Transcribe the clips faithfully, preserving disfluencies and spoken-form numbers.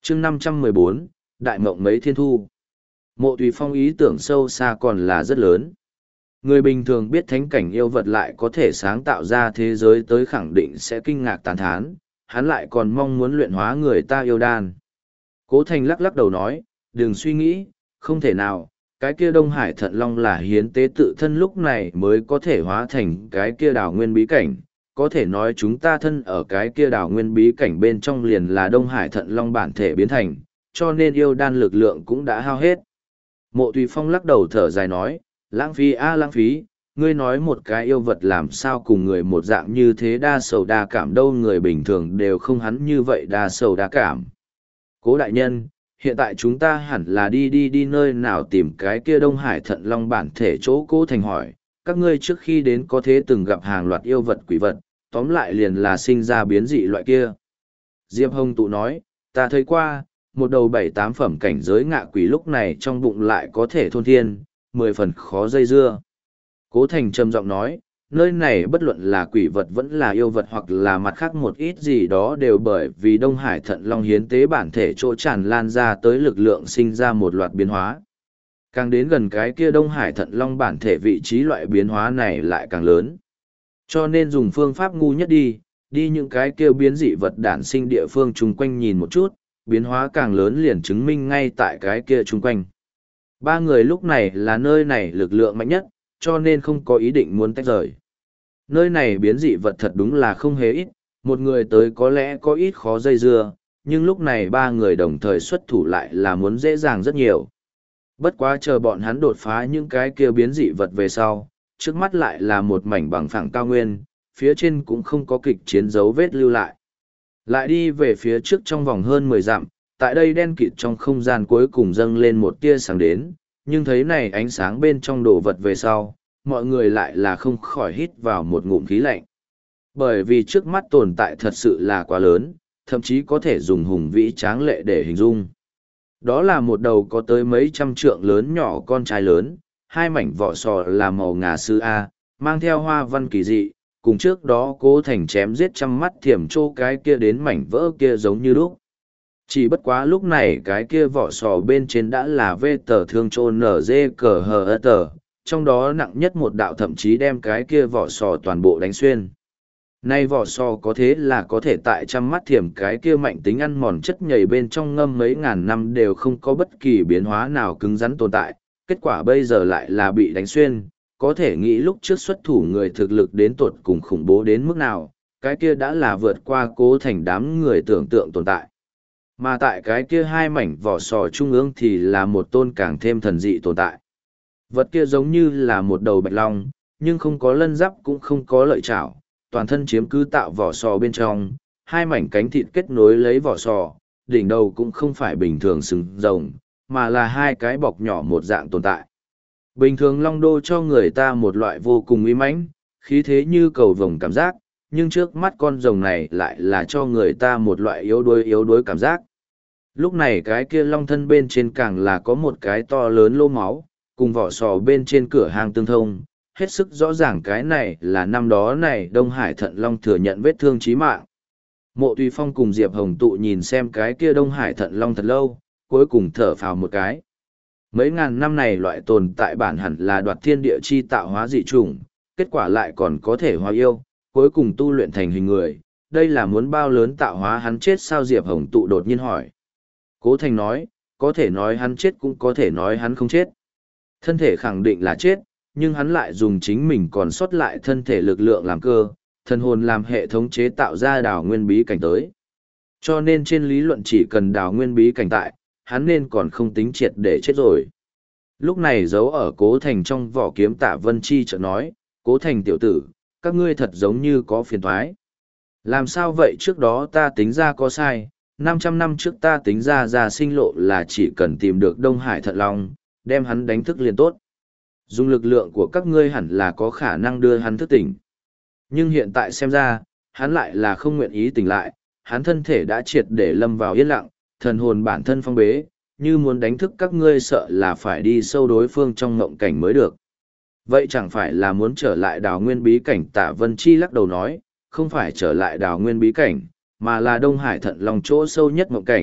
chương năm trăm mười bốn, Đại Mộng mấy thiên thu. Mộ Tùy Phong ý tưởng sâu xa còn là rất lớn. Người bình thường biết thánh cảnh yêu vật lại có thể sáng tạo ra thế giới tới khẳng định sẽ kinh ngạc tán thán, hắn lại còn mong muốn luyện hóa người ta yêu đan. Cố Thành lắc lắc đầu nói, đừng suy nghĩ, không thể nào, cái kia Đông Hải Thận Long là hiến tế tự thân lúc này mới có thể hóa thành cái kia đảo nguyên bí cảnh. Có thể nói chúng ta thân ở cái kia đảo nguyên bí cảnh bên trong liền là Đông Hải Thận Long bản thể biến thành, cho nên yêu đan lực lượng cũng đã hao hết. Mộ Tùy Phong lắc đầu thở dài nói, lãng phí a lãng phí, ngươi nói một cái yêu vật làm sao cùng người một dạng như thế đa sầu đa cảm đâu, người bình thường đều không hắn như vậy đa sầu đa cảm. Cố đại nhân, hiện tại chúng ta hẳn là đi đi đi nơi nào tìm cái kia Đông Hải Thận Long bản thể chỗ. Cố Thành hỏi, các ngươi trước khi đến có thế từng gặp hàng loạt yêu vật quỷ vật, tóm lại liền là sinh ra biến dị loại kia. Diệp Hồng Tụ nói, ta thấy qua, một đầu bảy tám phẩm cảnh giới ngạ quỷ lúc này trong bụng lại có thể thôn thiên, mười phần khó dây dưa. Cố Thành trầm giọng nói, nơi này bất luận là quỷ vật vẫn là yêu vật hoặc là mặt khác một ít gì đó đều bởi vì Đông Hải Thận Long hiến tế bản thể chỗ tràn lan ra tới lực lượng sinh ra một loạt biến hóa. Càng đến gần cái kia Đông Hải Thận Long bản thể vị trí loại biến hóa này lại càng lớn. Cho nên dùng phương pháp ngu nhất đi, đi những cái kia biến dị vật đản sinh địa phương chung quanh nhìn một chút, biến hóa càng lớn liền chứng minh ngay tại cái kia chung quanh. Ba người lúc này là nơi này lực lượng mạnh nhất, cho nên không có ý định muốn tách rời. Nơi này biến dị vật thật đúng là không hề ít, một người tới có lẽ có ít khó dây dưa, nhưng lúc này ba người đồng thời xuất thủ lại là muốn dễ dàng rất nhiều. Bất quá chờ bọn hắn đột phá những cái kia biến dị vật về sau, trước mắt lại là một mảnh bằng phẳng cao nguyên, phía trên cũng không có kịch chiến dấu vết lưu lại. Lại đi về phía trước trong vòng hơn mười dặm, tại đây đen kịt trong không gian cuối cùng dâng lên một tia sáng đến, nhưng thấy này ánh sáng bên trong đồ vật về sau, mọi người lại là không khỏi hít vào một ngụm khí lạnh. Bởi vì trước mắt tồn tại thật sự là quá lớn, thậm chí có thể dùng hùng vĩ tráng lệ để hình dung. Đó là một đầu có tới mấy trăm trượng lớn nhỏ con trai lớn, hai mảnh vỏ sò là màu ngà sư A, mang theo hoa văn kỳ dị, cùng trước đó Cố Thành chém giết trăm mắt thiểm trô cái kia đến mảnh vỡ kia giống như đúc. Chỉ bất quá lúc này cái kia vỏ sò bên trên đã là vê tờ thương trô nở dê cờ hờ ơ tờ, trong đó nặng nhất một đạo thậm chí đem cái kia vỏ sò toàn bộ đánh xuyên. Nay vỏ sò có thế là có thể tại trăm mắt thiểm cái kia mạnh tính ăn mòn chất nhầy bên trong ngâm mấy ngàn năm đều không có bất kỳ biến hóa nào cứng rắn tồn tại, kết quả bây giờ lại là bị đánh xuyên, có thể nghĩ lúc trước xuất thủ người thực lực đến tột cùng khủng bố đến mức nào, cái kia đã là vượt qua Cố Thành đám người tưởng tượng tồn tại. Mà tại cái kia hai mảnh vỏ sò trung ương thì là một tôn càng thêm thần dị tồn tại. Vật kia giống như là một đầu bạch long, nhưng không có lân giáp cũng không có lợi chảo, toàn thân chiếm cứ tạo vỏ sò bên trong, hai mảnh cánh thịt kết nối lấy vỏ sò, đỉnh đầu cũng không phải bình thường sừng rồng, mà là hai cái bọc nhỏ một dạng tồn tại. Bình thường long đô cho người ta một loại vô cùng uy mãnh, khí thế như cầu vồng cảm giác, nhưng trước mắt con rồng này lại là cho người ta một loại yếu đuối yếu đuối cảm giác. Lúc này cái kia long thân bên trên càng là có một cái to lớn lô máu, cùng vỏ sò bên trên cửa hàng tương thông, hết sức rõ ràng cái này là năm đó này Đông Hải Thận Long thừa nhận vết thương chí mạng. Mộ Tùy Phong cùng Diệp Hồng Tụ nhìn xem cái kia Đông Hải Thận Long thật lâu, cuối cùng thở phào một cái. Mấy ngàn năm này loại tồn tại bản hẳn là đoạt thiên địa chi tạo hóa dị chủng, kết quả lại còn có thể hóa yêu, cuối cùng tu luyện thành hình người, đây là muốn bao lớn tạo hóa hắn chết sao? Diệp Hồng Tụ đột nhiên hỏi. Cố Thành nói, có thể nói hắn chết cũng có thể nói hắn không chết. Thân thể khẳng định là chết, nhưng hắn lại dùng chính mình còn sót lại thân thể lực lượng làm cơ, thần hồn làm hệ thống chế tạo ra đào nguyên bí cảnh tới. Cho nên trên lý luận chỉ cần đào nguyên bí cảnh tại, hắn nên còn không tính triệt để chết rồi. Lúc này giấu ở Cố Thành trong vỏ kiếm Tạ Vân Chi chợt nói, Cố Thành tiểu tử, các ngươi thật giống như có phiền toái. Làm sao vậy? Trước đó ta tính ra có sai, năm trăm năm trước ta tính ra ra sinh lộ là chỉ cần tìm được Đông Hải Thận Long, đem hắn đánh thức liền tốt. Dùng lực lượng của các ngươi hẳn là có khả năng đưa hắn thức tỉnh. Nhưng hiện tại xem ra, hắn lại là không nguyện ý tỉnh lại, hắn thân thể đã triệt để lâm vào yên lặng, thần hồn bản thân phong bế, như muốn đánh thức các ngươi sợ là phải đi sâu đối phương trong ngộng cảnh mới được. Vậy chẳng phải là muốn trở lại đào nguyên bí cảnh? Tạ Vân Chi lắc đầu nói, không phải trở lại đào nguyên bí cảnh, mà là Đông Hải Thận Long chỗ sâu nhất ngộng cảnh,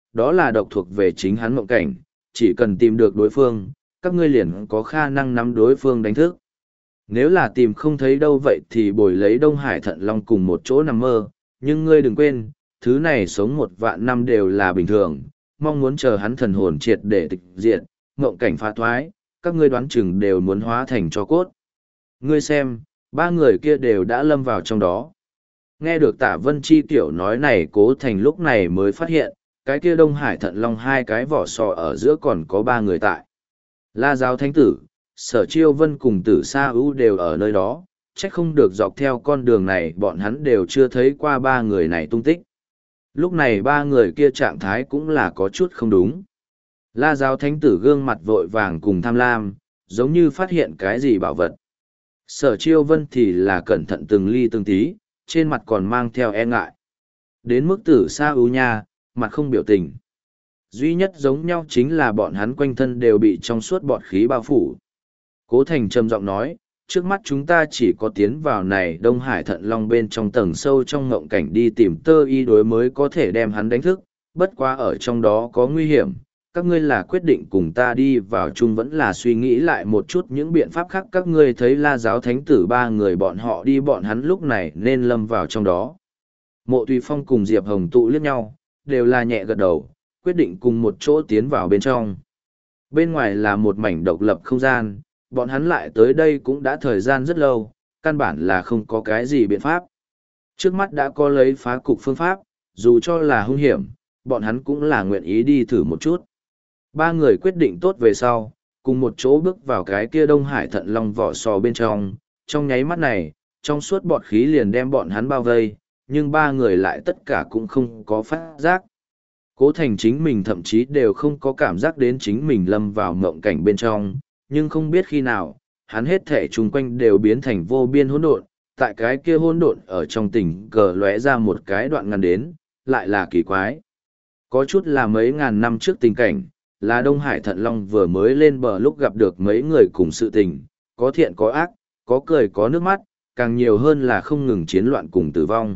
đó là độc thuộc về chính hắn mộng cảnh, chỉ cần tìm được đối phương, các ngươi liền có khả năng nắm đối phương đánh thức. Nếu là tìm không thấy đâu vậy thì bồi lấy Đông Hải Thận Long cùng một chỗ nằm mơ, nhưng ngươi đừng quên, thứ này sống một vạn năm đều là bình thường, mong muốn chờ hắn thần hồn triệt để tịch diệt, mộng cảnh phá thoái, các ngươi đoán chừng đều muốn hóa thành cho cốt. Ngươi xem, ba người kia đều đã lâm vào trong đó. Nghe được Tả Vân Chi tiểu nói này, Cố Thành lúc này mới phát hiện, cái kia Đông Hải Thận Long hai cái vỏ sò ở giữa còn có ba người tại. La Giáo Thánh Tử, Sở Chiêu Vân cùng Tử Sa Ưu đều ở nơi đó, chắc không được dọc theo con đường này bọn hắn đều chưa thấy qua ba người này tung tích. Lúc này ba người kia trạng thái cũng là có chút không đúng. La Giáo Thánh Tử gương mặt vội vàng cùng tham lam, giống như phát hiện cái gì bảo vật. Sở Chiêu Vân thì là cẩn thận từng ly từng tí, trên mặt còn mang theo e ngại. Đến mức Tử Sa Ưu nha, mặt không biểu tình. Duy nhất giống nhau chính là bọn hắn quanh thân đều bị trong suốt bọt khí bao phủ. Cố Thành trầm giọng nói, trước mắt chúng ta chỉ có tiến vào này Đông Hải Thận Long bên trong tầng sâu trong ngộng cảnh đi tìm tơ y đối mới có thể đem hắn đánh thức, bất quá ở trong đó có nguy hiểm, các ngươi là quyết định cùng ta đi vào chung vẫn là suy nghĩ lại một chút những biện pháp khác. Các ngươi thấy La Giáo Thánh Tử ba người bọn họ đi, bọn hắn lúc này nên lâm vào trong đó. Mộ Tùy Phong cùng Diệp Hồng tụ liếc nhau, đều là nhẹ gật đầu, quyết định cùng một chỗ tiến vào bên trong. Bên ngoài là một mảnh độc lập không gian, bọn hắn lại tới đây cũng đã thời gian rất lâu, căn bản là không có cái gì biện pháp. Trước mắt đã có lấy phá cục phương pháp, dù cho là hung hiểm, bọn hắn cũng là nguyện ý đi thử một chút. Ba người quyết định tốt về sau, cùng một chỗ bước vào cái kia Đông Hải Thận Long vỏ sò bên trong, trong nháy mắt này, trong suốt bọt khí liền đem bọn hắn bao vây, nhưng ba người lại tất cả cũng không có phát giác. Cố Thành chính mình thậm chí đều không có cảm giác đến chính mình lâm vào mộng cảnh bên trong, nhưng không biết khi nào, hắn hết thể chung quanh đều biến thành vô biên hỗn độn, tại cái kia hỗn độn ở trong tình cờ lóe ra một cái đoạn ngắn đến, lại là kỳ quái. Có chút là mấy ngàn năm trước tình cảnh, là Đông Hải Thận Long vừa mới lên bờ lúc gặp được mấy người cùng sự tình, có thiện có ác, có cười có nước mắt, càng nhiều hơn là không ngừng chiến loạn cùng tử vong.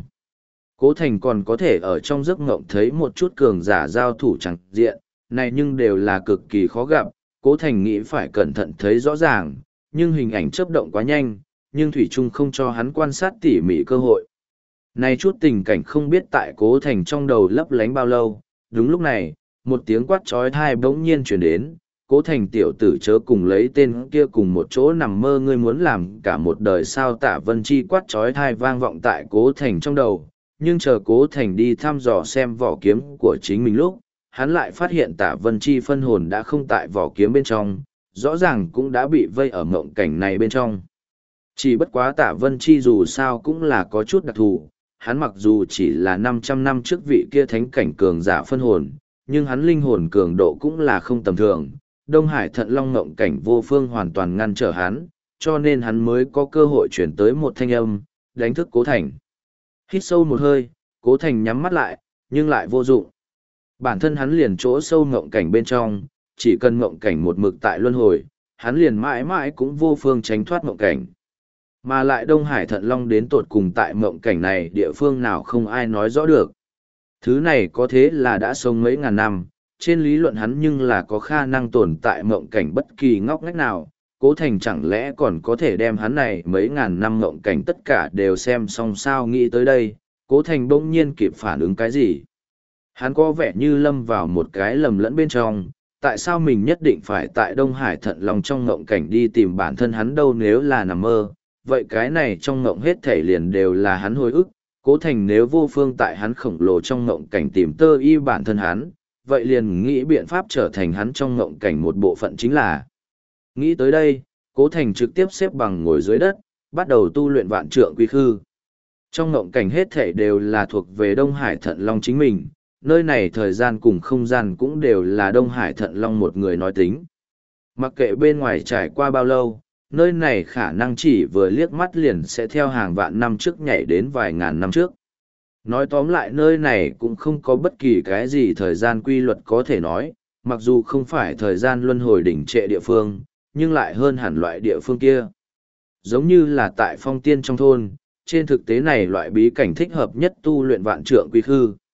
Cố Thành còn có thể ở trong giấc ngộng thấy một chút cường giả giao thủ chẳng diện, này nhưng đều là cực kỳ khó gặp. Cố Thành nghĩ phải cẩn thận thấy rõ ràng, nhưng hình ảnh chớp động quá nhanh, nhưng Thủy Trung không cho hắn quan sát tỉ mỉ cơ hội. Này chút tình cảnh không biết tại Cố Thành trong đầu lấp lánh bao lâu, đúng lúc này, một tiếng quát trói thai bỗng nhiên chuyển đến, Cố Thành tiểu tử chớ cùng lấy tên kia cùng một chỗ nằm mơ, ngươi muốn làm cả một đời sao. Tả Vân Chi quát trói thai vang vọng tại Cố Thành trong đầu, nhưng chờ Cố Thành đi thăm dò xem vỏ kiếm của chính mình lúc, hắn lại phát hiện Tả Vân Chi phân hồn đã không tại vỏ kiếm bên trong, rõ ràng cũng đã bị vây ở mộng cảnh này bên trong. Chỉ bất quá Tả Vân Chi dù sao cũng là có chút đặc thù, hắn mặc dù chỉ là năm trăm năm trước vị kia thánh cảnh cường giả phân hồn, nhưng hắn linh hồn cường độ cũng là không tầm thường. Đông Hải Thận Long mộng cảnh vô phương hoàn toàn ngăn trở hắn, cho nên hắn mới có cơ hội chuyển tới một thanh âm, đánh thức Cố Thành. Hít sâu một hơi, Cố Thành nhắm mắt lại, nhưng lại vô dụng. Bản thân hắn liền chỗ sâu ngộng cảnh bên trong, chỉ cần ngộng cảnh một mực tại luân hồi, hắn liền mãi mãi cũng vô phương tránh thoát ngộng cảnh. Mà lại Đông Hải Thận Long đến tột cùng tại ngộng cảnh này địa phương nào không ai nói rõ được. Thứ này có thế là đã sống mấy ngàn năm, trên lý luận hắn nhưng là có khả năng tồn tại ngộng cảnh bất kỳ ngóc ngách nào. Cố Thành chẳng lẽ còn có thể đem hắn này mấy ngàn năm ngộng cảnh tất cả đều xem xong sao. Nghĩ tới đây, Cố Thành bỗng nhiên kịp phản ứng cái gì. Hắn có vẻ như lâm vào một cái lầm lẫn bên trong, tại sao mình nhất định phải tại Đông Hải Thận Long trong ngộng cảnh đi tìm bản thân hắn đâu. Nếu là nằm mơ, vậy cái này trong ngộng hết thể liền đều là hắn hồi ức. Cố Thành nếu vô phương tại hắn khổng lồ trong ngộng cảnh tìm tơ y bản thân hắn, vậy liền nghĩ biện pháp trở thành hắn trong ngộng cảnh một bộ phận chính là. Nghĩ tới đây, Cố Thành trực tiếp xếp bằng ngồi dưới đất, bắt đầu tu luyện vạn trượng quy khư. Trong ngộng cảnh hết thể đều là thuộc về Đông Hải Thận Long chính mình, nơi này thời gian cùng không gian cũng đều là Đông Hải Thận Long một người nói tính. Mặc kệ bên ngoài trải qua bao lâu, nơi này khả năng chỉ vừa liếc mắt liền sẽ theo hàng vạn năm trước nhảy đến vài ngàn năm trước. Nói tóm lại nơi này cũng không có bất kỳ cái gì thời gian quy luật có thể nói, mặc dù không phải thời gian luân hồi đỉnh trệ địa phương, nhưng lại hơn hẳn loại địa phương kia. Giống như là tại phong tiên trong thôn, trên thực tế này loại bí cảnh thích hợp nhất tu luyện vạn trượng quy khư.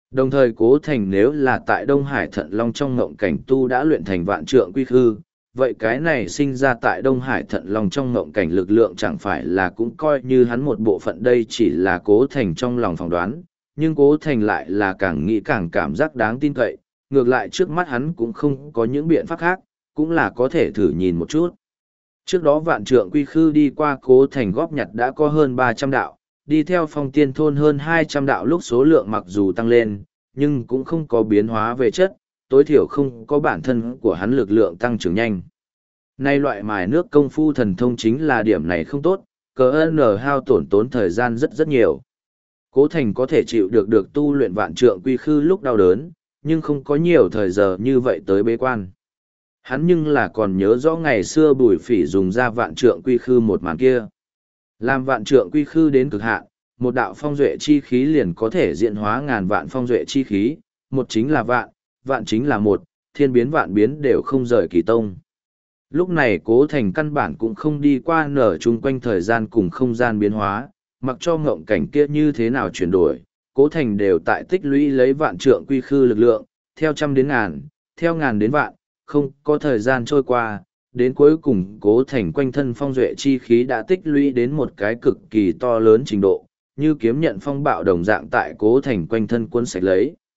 Đồng thời Cố Thành nếu là tại Đông Hải Thận Long trong ngộng cảnh tu đã luyện thành vạn trượng quy khư, vậy cái này sinh ra tại Đông Hải Thận Long trong ngộng cảnh lực lượng chẳng phải là cũng coi như hắn một bộ phận, đây chỉ là Cố Thành trong lòng phỏng đoán, nhưng Cố Thành lại là càng nghĩ càng cảm giác đáng tin cậy, ngược lại trước mắt hắn cũng không có những biện pháp khác, cũng là có thể thử nhìn một chút. Trước đó vạn trượng quy khư đi qua Cố Thành góp nhặt đã có hơn ba trăm đạo, đi theo phong tiên thôn hơn hai trăm đạo, lúc số lượng mặc dù tăng lên, nhưng cũng không có biến hóa về chất, tối thiểu không có bản thân của hắn lực lượng tăng trưởng nhanh. Nay loại mài nước công phu thần thông chính là điểm này không tốt, cờ ơn hao tổn tốn thời gian rất rất nhiều. Cố Thành có thể chịu được được tu luyện vạn trượng quy khư lúc đau đớn, nhưng không có nhiều thời giờ như vậy tới bế quan. Hắn nhưng là còn nhớ rõ ngày xưa Bùi Phỉ dùng ra vạn trượng quy khư một màn kia. Làm vạn trượng quy khư đến cực hạn, một đạo phong duệ chi khí liền có thể diễn hóa ngàn vạn phong duệ chi khí, một chính là vạn, vạn chính là một, thiên biến vạn biến đều không rời kỳ tông. Lúc này Cố Thành căn bản cũng không đi qua nở chung quanh thời gian cùng không gian biến hóa, mặc cho ngộng cảnh kia như thế nào chuyển đổi, Cố Thành đều tại tích lũy lấy vạn trượng quy khư lực lượng, theo trăm đến ngàn, theo ngàn đến vạn, không có thời gian trôi qua, đến cuối cùng Cố Thành quanh thân phong duệ chi khí đã tích lũy đến một cái cực kỳ to lớn trình độ, như kiếm nhận phong bạo đồng dạng tại Cố Thành quanh thân cuốn sạch lấy.